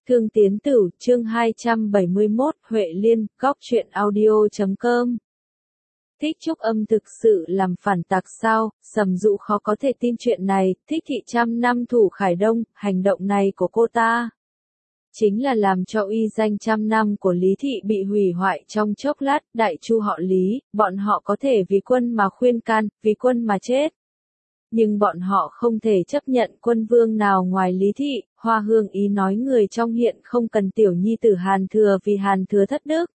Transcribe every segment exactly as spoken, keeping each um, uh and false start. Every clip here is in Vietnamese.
Thương Tiến Tử, chương hai trăm bảy mươi mốt, Huệ Liên, góc truyện audio chấm com. Thích Trúc Âm thực sự làm phản tặc sao? Sầm Dụ khó có thể tin chuyện này. Thích Thị trăm năm thủ Khải Đông, hành động này của cô ta chính là làm cho uy danh trăm năm của Lý Thị bị hủy hoại trong chốc lát. Đại Chu họ Lý, bọn họ có thể vì quân mà khuyên can, vì quân mà chết. Nhưng bọn họ không thể chấp nhận quân vương nào ngoài Lý Thị. Hoa Hương Ý nói người trong hiện không cần tiểu nhi tử Hàn Thừa vì Hàn Thừa thất đức.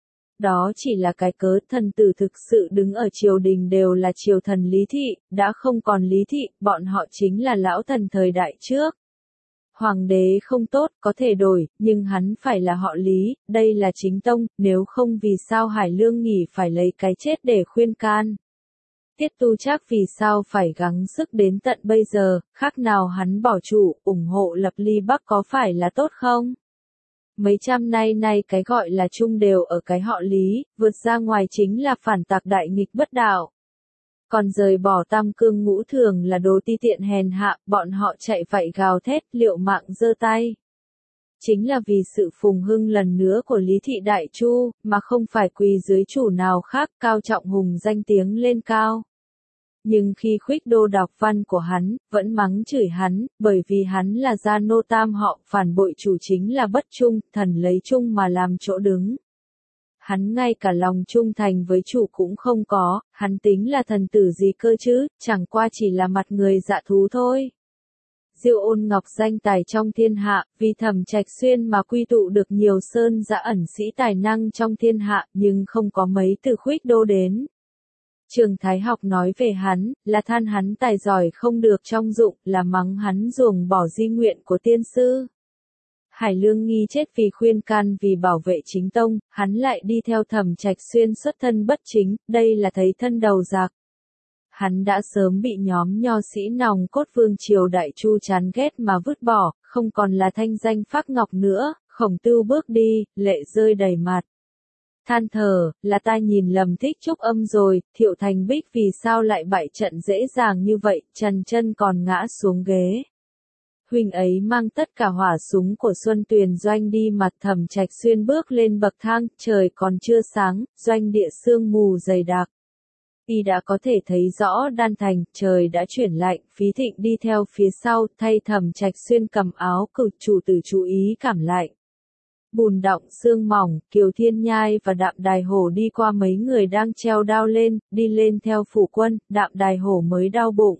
Đó chỉ là cái cớ. Thần tử thực sự đứng ở triều đình đều là triều thần Lý Thị, đã không còn Lý Thị, bọn họ chính là lão thần thời đại trước. Hoàng đế không tốt, có thể đổi, nhưng hắn phải là họ Lý, đây là chính tông, nếu không vì sao Hải Lương Nghỉ phải lấy cái chết để khuyên can. Tiết Tu Trác vì sao phải gắng sức đến tận bây giờ, khác nào hắn bỏ chủ, ủng hộ lập Ly Bắc có phải là tốt không? Mấy trăm nay nay cái gọi là chung đều ở cái họ Lý, vượt ra ngoài chính là phản tặc đại nghịch bất đạo. Còn rời bỏ tam cương ngũ thường là đồ ti tiện hèn hạ, bọn họ chạy vạy gào thét, liệu mạng giơ tay. Chính là vì sự phùng hưng lần nữa của Lý Thị Đại Chu, mà không phải quỳ dưới chủ nào khác, cao trọng hùng danh tiếng lên cao. Nhưng khi Khuých Đô đọc văn của hắn, vẫn mắng chửi hắn, bởi vì hắn là gia nô tam họ, phản bội chủ chính là bất trung, thần lấy trung mà làm chỗ đứng. Hắn ngay cả lòng trung thành với chủ cũng không có, hắn tính là thần tử gì cơ chứ, chẳng qua chỉ là mặt người dạ thú thôi. Diêu Ôn Ngọc danh tài trong thiên hạ, vì Thẩm Trạch Xuyên mà quy tụ được nhiều sơn dã ẩn sĩ tài năng trong thiên hạ, nhưng không có mấy từ Khuých Đô đến. Trường Thái Học nói về hắn, là than hắn tài giỏi không được trong dụng, là mắng hắn ruồng bỏ di nguyện của tiên sư. Hải Lương Nghi chết vì khuyên can vì bảo vệ chính tông, hắn lại đi theo Thẩm Trạch Xuyên xuất thân bất chính, đây là thấy thân đầu giặc. Hắn đã sớm bị nhóm nho sĩ nòng cốt vương triều Đại Chu chán ghét mà vứt bỏ, không còn là thanh danh phác ngọc nữa. Khổng Tưu bước đi, lệ rơi đầy mặt. Than thở, là ta nhìn lầm Thích Trúc Âm rồi, Thiệu Thành Bích vì sao lại bại trận dễ dàng như vậy, trần chân còn ngã xuống ghế. Huynh ấy mang tất cả hỏa súng của Xuân Tuyền doanh đi, mặt Thẩm Trạch Xuyên bước lên bậc thang, trời còn chưa sáng, doanh địa sương mù dày đặc. Y đã có thể thấy rõ đan thành, trời đã chuyển lạnh, Phí Thịnh đi theo phía sau, thay Thẩm Trạch Xuyên cầm áo cử chủ tử chú ý cảm lạnh. Bùn đọng sương mỏng, Kiều Thiên Nhai và Đạm Đài Hổ đi qua mấy người đang treo đao lên, đi lên theo phủ quân, Đạm Đài Hổ mới đau bụng.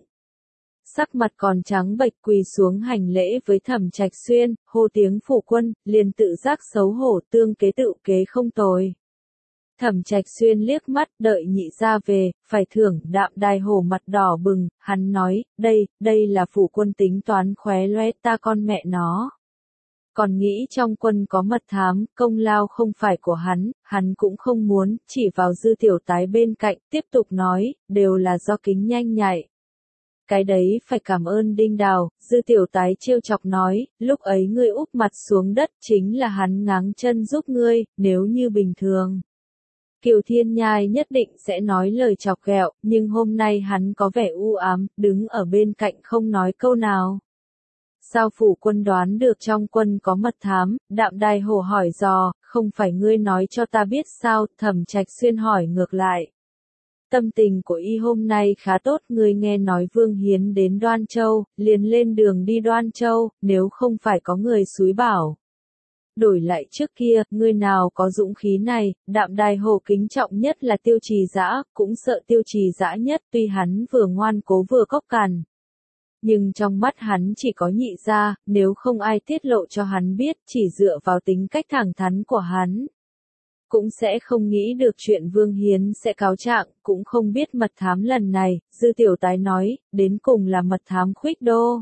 Sắc mặt còn trắng bệch quỳ xuống hành lễ với Thẩm Trạch Xuyên, hô tiếng phủ quân, liền tự giác xấu hổ, tương kế tự kế không tồi. Thẩm Trạch Xuyên liếc mắt, đợi nhị gia về, phải thưởng. Đạm Đài Hổ mặt đỏ bừng, hắn nói, đây, đây là phủ quân tính toán khóe loé ta con mẹ nó. Còn nghĩ trong quân có mật thám, công lao không phải của hắn, hắn cũng không muốn, chỉ vào Dư Tiểu Tái bên cạnh, tiếp tục nói, đều là do Kính nhanh nhạy. Cái đấy phải cảm ơn Đinh Đào. Dư Tiểu Tái trêu chọc nói, lúc ấy ngươi úp mặt xuống đất chính là hắn ngáng chân giúp ngươi, nếu như bình thường. Kiều Thiên Nhai nhất định sẽ nói lời chọc ghẹo, nhưng hôm nay hắn có vẻ u ám, đứng ở bên cạnh không nói câu nào. Sao phủ quân đoán được trong quân có mật thám? Đạm Đài Hổ hỏi dò, không phải ngươi nói cho ta biết sao? Thẩm Trạch Xuyên hỏi ngược lại. Tâm tình của y hôm nay khá tốt, ngươi nghe nói Vương Hiến đến Đoan Châu, liền lên đường đi Đoan Châu, nếu không phải có người xúi bảo. Đổi lại trước kia, ngươi nào có dũng khí này? Đạm Đài Hổ kính trọng nhất là Tiêu Trì Dã, cũng sợ Tiêu Trì Dã nhất, tuy hắn vừa ngoan cố vừa cốc cằn. Nhưng trong mắt hắn chỉ có nhị gia, nếu không ai tiết lộ cho hắn biết, chỉ dựa vào tính cách thẳng thắn của hắn. Cũng sẽ không nghĩ được chuyện Vương Hiến sẽ cáo trạng, cũng không biết mật thám lần này. Dư Tiểu Tái nói, đến cùng là mật thám Khuých Đô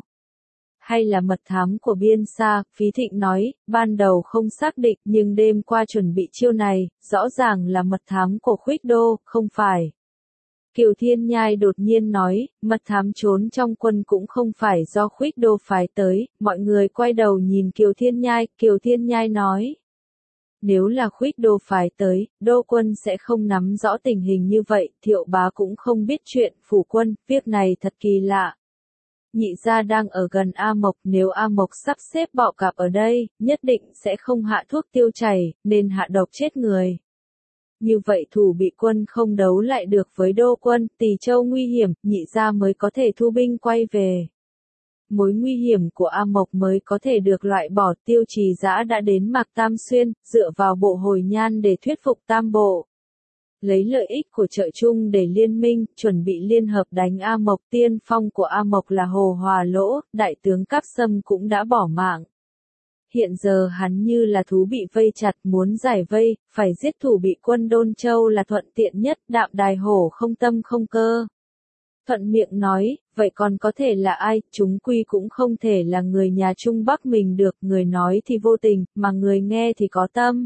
hay là mật thám của Biên Sa? Phí Thịnh nói, ban đầu không xác định, nhưng đêm qua chuẩn bị chiêu này, rõ ràng là mật thám của Khuých Đô, không phải. Kiều Thiên Nhai đột nhiên nói, mật thám trốn trong quân cũng không phải do Khuých Đô phái tới. Mọi người quay đầu nhìn Kiều Thiên Nhai, Kiều Thiên Nhai nói. Nếu là Khuých Đô phái tới, đô quân sẽ không nắm rõ tình hình như vậy, Thiệu bá cũng không biết chuyện, phủ quân, việc này thật kỳ lạ. Nhị gia đang ở gần A Mộc, nếu A Mộc sắp xếp bọ cạp ở đây, nhất định sẽ không hạ thuốc tiêu chảy, nên hạ độc chết người. Như vậy thủ bị quân không đấu lại được với đô quân, Tỳ Châu nguy hiểm, nhị gia mới có thể thu binh quay về. Mối nguy hiểm của A Mộc mới có thể được loại bỏ. Tiêu Trì Dã đã đến Mạc Tam Xuyên, dựa vào bộ hồi nhan để thuyết phục Tam Bộ. Lấy lợi ích của trợ chung để liên minh, chuẩn bị liên hợp đánh A Mộc. Tiên phong của A Mộc là Hồ Hòa Lỗ, đại tướng Cáp Sâm cũng đã bỏ mạng. Hiện giờ hắn như là thú bị vây chặt, muốn giải vây, phải giết thủ bị quân Đôn Châu là thuận tiện nhất. Đạm Đài Hổ không tâm không cơ. Thuận miệng nói, vậy còn có thể là ai, chúng quy cũng không thể là người nhà Trung Bắc mình được, người nói thì vô tình, mà người nghe thì có tâm.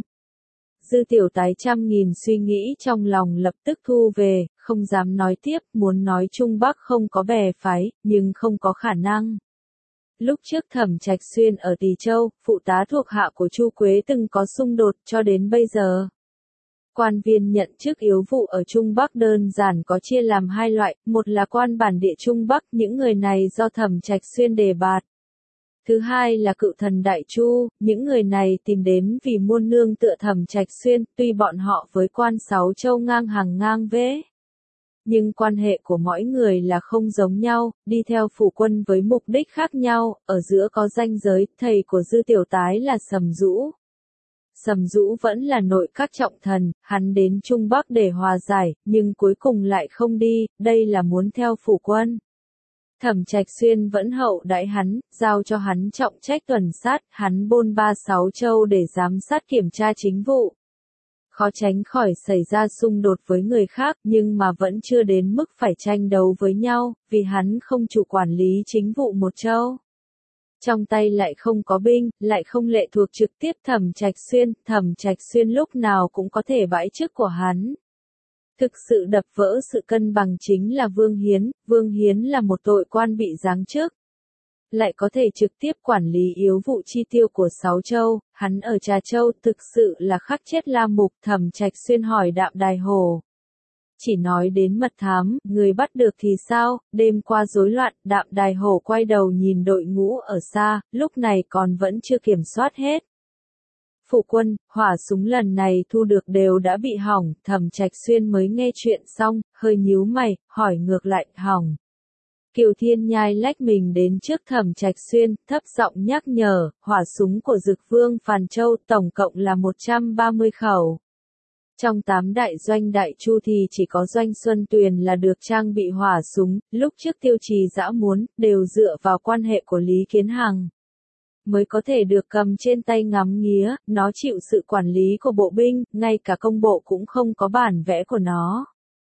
Dư Tiểu Tái trăm nghìn suy nghĩ trong lòng lập tức thu về, không dám nói tiếp, muốn nói Trung Bắc không có bè phái, nhưng không có khả năng. Lúc trước Thẩm Trạch Xuyên ở Tỳ Châu, phụ tá thuộc hạ của Chu Quế từng có xung đột cho đến bây giờ. Quan viên nhận chức yếu vụ ở Trung Bắc đơn giản có chia làm hai loại, một là quan bản địa Trung Bắc, những người này do Thẩm Trạch Xuyên đề bạt. Thứ hai là cựu thần Đại Chu, những người này tìm đến vì muôn nương tựa Thẩm Trạch Xuyên, tuy bọn họ với quan sáu châu ngang hàng ngang vế. Nhưng quan hệ của mỗi người là không giống nhau, đi theo phủ quân với mục đích khác nhau, ở giữa có ranh giới, thầy của Dư Tiểu Tái là Sầm Dũ. Sầm Dũ vẫn là nội các trọng thần, hắn đến Trung Bắc để hòa giải, nhưng cuối cùng lại không đi, đây là muốn theo phủ quân. Thẩm Trạch Xuyên vẫn hậu đãi hắn, giao cho hắn trọng trách tuần sát, hắn bôn ba sáu châu để giám sát kiểm tra chính vụ. Khó tránh khỏi xảy ra xung đột với người khác, nhưng mà vẫn chưa đến mức phải tranh đấu với nhau, vì hắn không chủ quản lý chính vụ một châu. Trong tay lại không có binh, lại không lệ thuộc trực tiếp Thẩm Trạch Xuyên, Thẩm Trạch Xuyên lúc nào cũng có thể bãi chức của hắn. Thực sự đập vỡ sự cân bằng chính là Vương Hiến, Vương Hiến là một tội quan bị giáng chức. Lại có thể trực tiếp quản lý yếu vụ chi tiêu của sáu châu, hắn ở Trà Châu thực sự là khắc chết La Mục. Thẩm Trạch Xuyên hỏi Đạm Đài Hổ. Chỉ nói đến mật thám, người bắt được thì sao, đêm qua rối loạn, Đạm Đài Hổ quay đầu nhìn đội ngũ ở xa, lúc này còn vẫn chưa kiểm soát hết. Phụ quân, hỏa súng lần này thu được đều đã bị hỏng, Thẩm Trạch Xuyên mới nghe chuyện xong, hơi nhíu mày, hỏi ngược lại, hỏng. Kiều Thiên Nhai lách mình đến trước Thẩm Trạch Xuyên, thấp giọng nhắc nhở, hỏa súng của Dực Vương Phàn Châu tổng cộng là một trăm ba mươi khẩu. Trong tám đại doanh Đại Chu thì chỉ có doanh Xuân Tuyền là được trang bị hỏa súng, lúc trước Tiêu Trì Dã muốn, đều dựa vào quan hệ của Lý Kiến Hằng. Mới có thể được cầm trên tay ngắm nghía, nó chịu sự quản lý của bộ binh, ngay cả công bộ cũng không có bản vẽ của nó.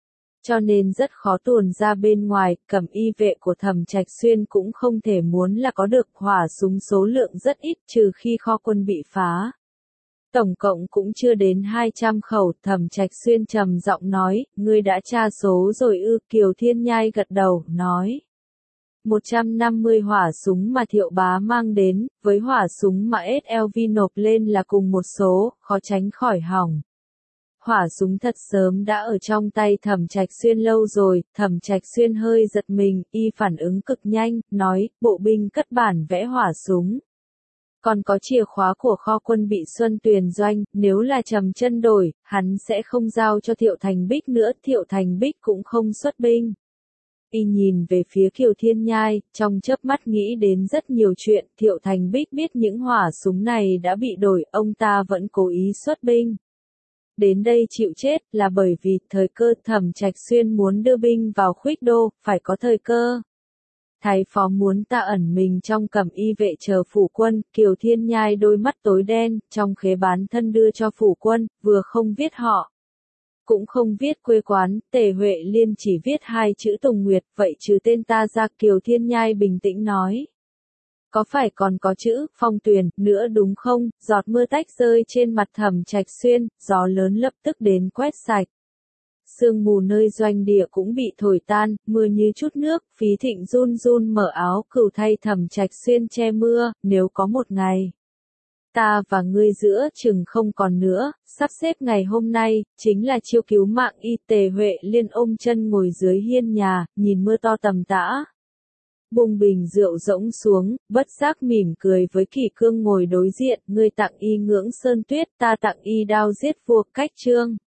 Cho nên rất khó tuồn ra bên ngoài, cẩm y vệ của Thẩm Trạch Xuyên cũng không thể muốn là có được hỏa súng số lượng rất ít trừ khi kho quân bị phá. Tổng cộng cũng chưa đến hai trăm khẩu, Thẩm Trạch Xuyên trầm giọng nói, ngươi đã tra số rồi ư, Kiều Thiên Nhai gật đầu, nói. một trăm năm mươi hỏa súng mà Thiệu Bá mang đến, với hỏa súng mà ét lờ vê nộp lên là cùng một số, khó tránh khỏi hỏng. Hỏa súng thật sớm đã ở trong tay Thẩm Trạch Xuyên lâu rồi, Thẩm Trạch Xuyên hơi giật mình, y phản ứng cực nhanh, nói, bộ binh cất bản vẽ hỏa súng. Còn có chìa khóa của kho quân bị Xuân Tuyền doanh, nếu là trầm chân đổi, hắn sẽ không giao cho Thiệu Thành Bích nữa, Thiệu Thành Bích cũng không xuất binh. Y nhìn về phía Kiều Thiên Nhai, trong chớp mắt nghĩ đến rất nhiều chuyện, Thiệu Thành Bích biết những hỏa súng này đã bị đổi, ông ta vẫn cố ý xuất binh. Đến đây chịu chết là bởi vì thời cơ. Thẩm Trạch Xuyên muốn đưa binh vào Khuých Đô, phải có thời cơ. Thái phó muốn ta ẩn mình trong cẩm y vệ chờ phủ quân, Kiều Thiên Nhai đôi mắt tối đen, trong khế bán thân đưa cho phủ quân, vừa không viết họ. Cũng không viết quê quán, Tề Huệ Liên chỉ viết hai chữ Tùng Nguyệt, vậy trừ tên ta ra. Kiều Thiên Nhai bình tĩnh nói. Có phải còn có chữ, Phong Tuyền, nữa đúng không, giọt mưa tách rơi trên mặt Thẩm Trạch Xuyên, gió lớn lập tức đến quét sạch. Sương mù nơi doanh địa cũng bị thổi tan, mưa như chút nước, Phí Thịnh run run mở áo cừu thay Thẩm Trạch Xuyên che mưa, nếu có một ngày. Ta và ngươi giữa chừng không còn nữa, sắp xếp ngày hôm nay, chính là chiêu cứu mạng y. Tề Huệ Liên ôm chân ngồi dưới hiên nhà, nhìn mưa to tầm tã. bung bình rượu rỗng xuống, bất giác mỉm cười với Kỷ Cương ngồi đối diện, ngươi tặng y ngưỡng sơn tuyết, ta tặng y đao giết vua, cách chương.